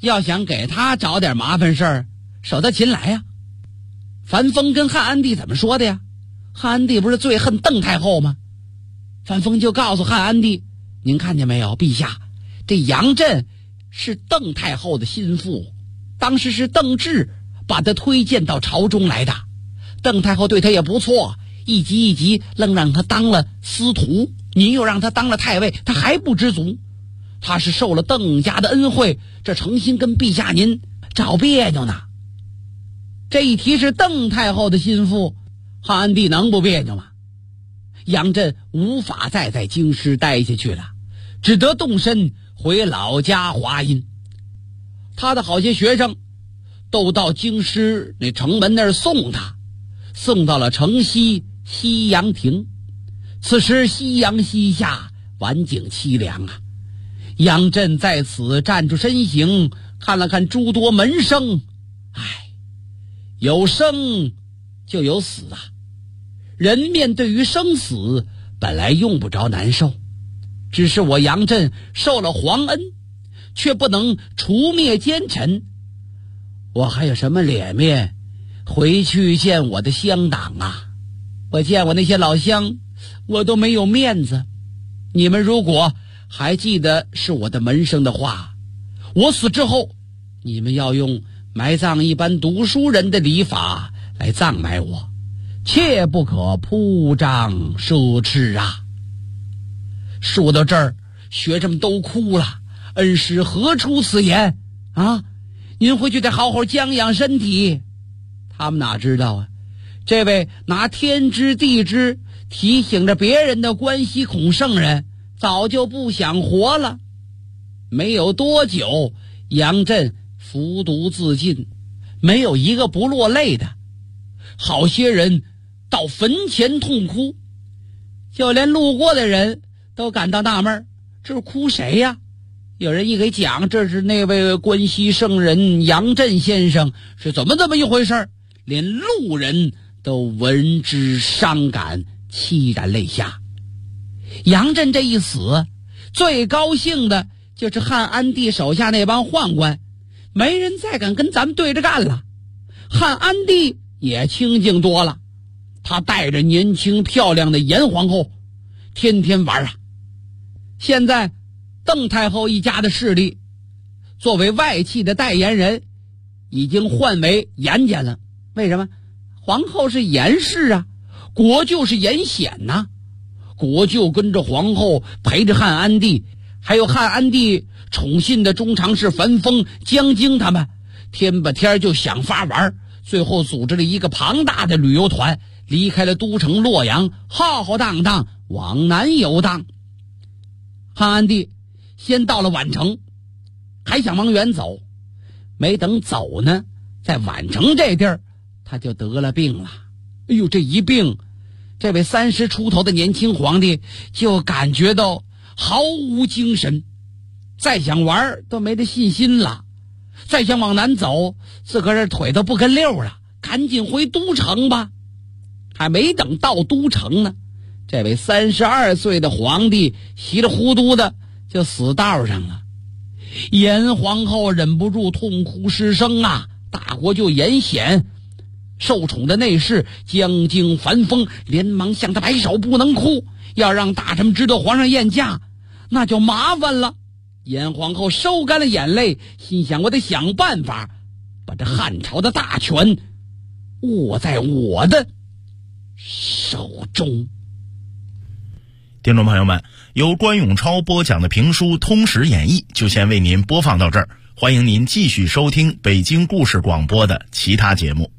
要想给他找点麻烦事儿，手到擒来呀。樊丰跟汉安帝怎么说的呀？汉安帝不是最恨邓太后吗？樊丰就告诉汉安帝，您看见没有，陛下，这杨震是邓太后的心腹，当时是邓骘把他推荐到朝中来的，邓太后对他也不错，一级一级愣让他当了司徒，您又让他当了太尉，他还不知足，他是受了邓家的恩惠，这诚心跟陛下您找别扭呢。这一提是邓太后的心腹，汉安帝能不别扭吗？杨震无法再在京师待下去了，只得动身回老家华阴。他的好些学生都到京师那城门那儿送他，送到了城西西阳亭。此时夕阳西下，晚景凄凉啊。杨震在此站住身形，看了看诸多门生，有生就有死啊。人面对于生死本来用不着难受，只是我杨震受了皇恩，却不能除灭奸臣，我还有什么脸面回去见我的乡党啊？我见我那些老乡，我都没有面子。你们如果还记得是我的门生的话，我死之后，你们要用埋葬一般读书人的礼法来葬埋我，切不可铺张奢侈啊。说到这儿，学生们都哭了。恩师何出此言啊？您回去得好好将养身体。他们哪知道啊，这位拿天知地知提醒着别人的关西孔圣人早就不想活了。没有多久，杨震服毒自尽，没有一个不落泪的。好些人到坟前痛哭，就连路过的人都感到纳闷，这是哭谁呀？有人一给讲，这是那位关西圣人杨震先生，是怎么这么一回事？连路人都闻之伤感，凄然泪下。杨震这一死，最高兴的就是汉安帝手下那帮宦官，没人再敢跟咱们对着干了。汉安帝也清静多了，他带着年轻漂亮的严皇后天天玩啊。现在邓太后一家的势力作为外戚的代言人已经换为严家了。为什么？皇后是严氏啊，国舅是严显呐。国舅跟着皇后陪着汉安帝，还有汉安帝宠信的中常侍樊丰、江京他们，天把天就想法玩，最后组织了一个庞大的旅游团，离开了都城洛阳，浩浩荡荡往南游荡。汉安帝先到了宛城，还想往远走，没等走呢，在宛城这地儿他就得了病了。哎呦，这一病，这位30出头的年轻皇帝就感觉到毫无精神，再想玩都没这信心了，再想往南走，自个儿这腿都不跟溜了，赶紧回都城吧。还没等到都城呢，这位32岁的皇帝稀里糊涂的就死道上了。严皇后忍不住痛哭失声啊！大国舅严显受宠的内侍江京、樊丰连忙向他摆手，不能哭，要让大臣知道皇上宴驾，那就麻烦了。严皇后收干了眼泪，心想我得想办法把这汉朝的大权握在我的手中。 听众朋友们，由关永超播讲的评书《通史演义》就先为您播放到这儿，欢迎您继续收听北京故事广播的其他节目。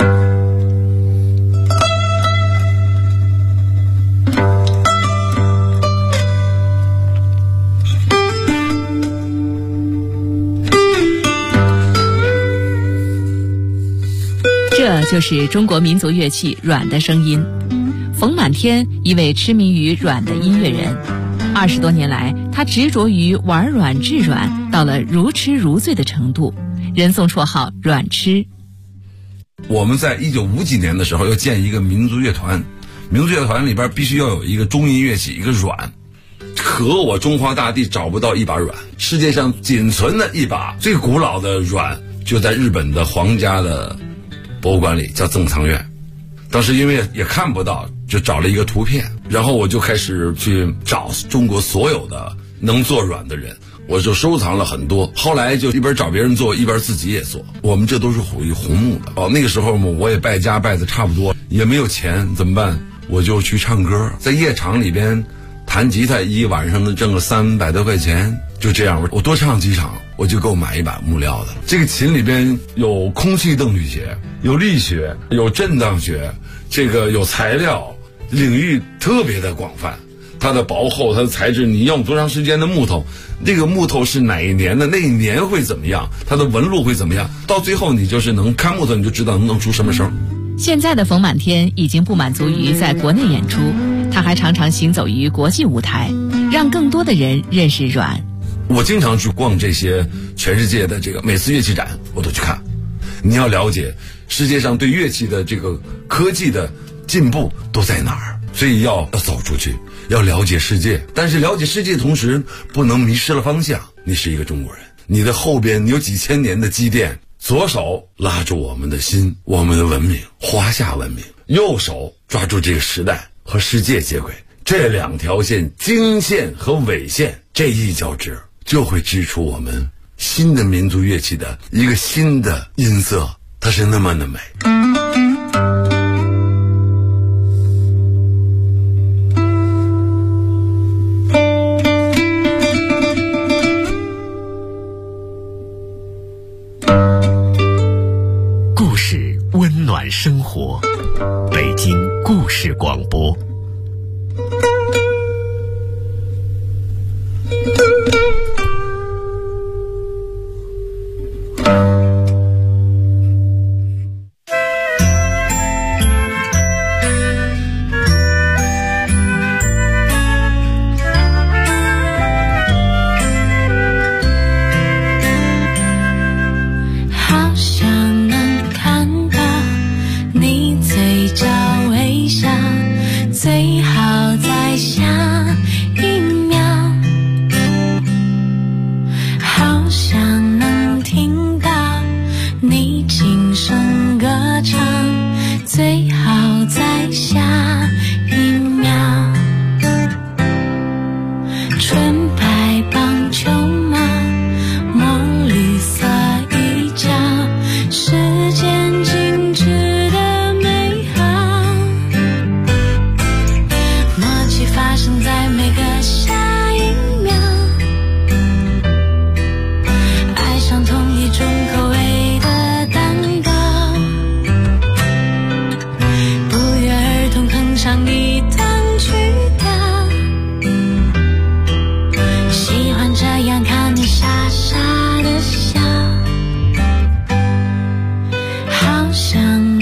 这就是中国民族乐器阮的声音。冯满天，一位痴迷于阮的音乐人，20多年来，他执着于玩阮治阮，到了如痴如醉的程度，人送绰号阮痴。 我们在1950几年的时候要建一个民族乐团，民族乐团里边必须要有一个中音乐器，一个阮。 可我中华大地找不到一把软，世界上仅存的一把最古老的软就在日本的皇家的博物馆里，叫赠藏院。当时因为也看不到，就找了一个图片，然后我就开始去找中国所有的能做软的人，我就收藏了很多。后来就一边找别人做，一边自己也做。我们这都是属于红木的。那个时候我也败家败的差不多，也没有钱，怎么办？我就去唱歌，在夜场里边弹吉他，一晚上能挣个300多块钱。就这样，我多唱几场，我就够买一把木料的。这个琴里边有空气动力学，有力学，有震荡学，这个有材料，领域特别的广泛。它的薄厚，它的材质，你用多长时间的木头，这个木头是哪一年的，那一年会怎么样，它的纹路会怎么样，到最后你就是能看木头，你就知道能出什么声。 现在的冯满天已经不满足于在国内演出，他还常常行走于国际舞台，让更多的人认识阮。 我经常去逛这些全世界的这个每次乐器展，我都去看。你要了解世界上对乐器的这个科技的进步都在哪儿，所以要走出去，要了解世界。但是了解世界的同时，不能迷失了方向。你是一个中国人，你的后边你有几千年的积淀，左手拉住我们的心，我们的文明，华夏文明；右手抓住这个时代和世界接轨。这两条线，经线和纬线，这一交织，就会织出我们新的民族乐器的一个新的音色，它是那么的美。 故事温暖生活，北京故事广播。 好想能看到你嘴角微笑，最好在下一秒。好想能听到你轻声歌唱，最好在下一秒。纯白棒球帽，墨绿色衣角，时间静止的美好，默契发生在每个下一秒，爱上同一种口味的蛋糕，不约而同哼唱一段曲调，喜欢这样看你傻傻的笑，好想